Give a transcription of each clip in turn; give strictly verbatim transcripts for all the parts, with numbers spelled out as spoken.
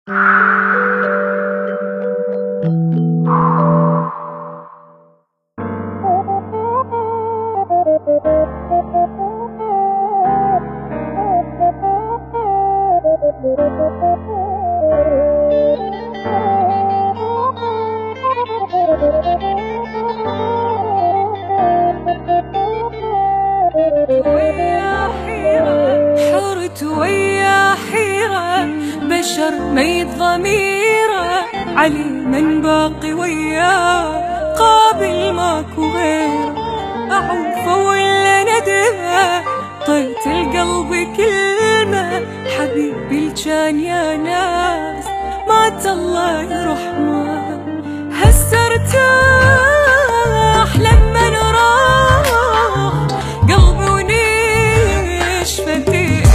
ويا حيرة حرت ويا حيرة بشر ميت ضميره علي من باقي وياه قابل ماكو غيره أعوف ولا ندمه طيت القلب كلمة حبيبي الجان يا ناس مات الله يرحمه هسه ارتاح لما نراح قلبي ونشفت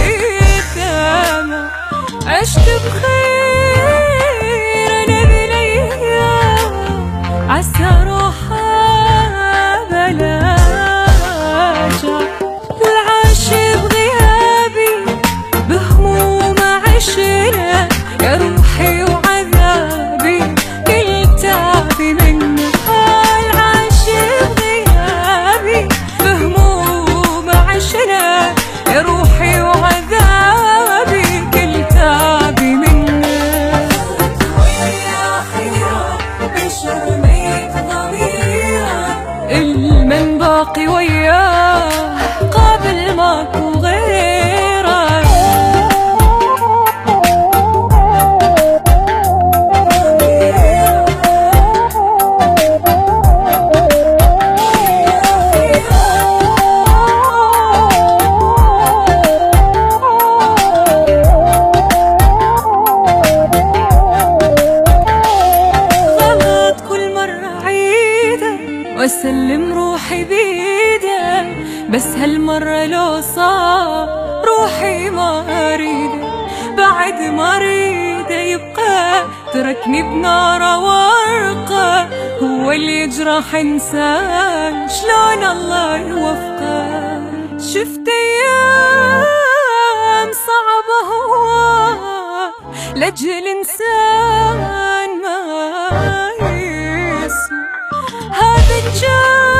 قدامه عشت بخير انا بالايام عسى روحه بلاجه والعاشق غيابي بهموم عشنا يا روحي وعذابي كل تعبي منه العاشق غيابي بهموم عشنا يا روحي وعذابي كل تعبي منه ويا حيرة بشر ميت ضميره المن باقي وياه قابل ماكو غيره واسلم روحي بيده بس هالمرة لو صار روحي ما اريده بعد ما اريده يبقى تركني بناره ورقه هو اللي يجرح انسان شلون الله يوفقه شفت ايام صعبة هو لاجل انسان ما يسوى هذا الجو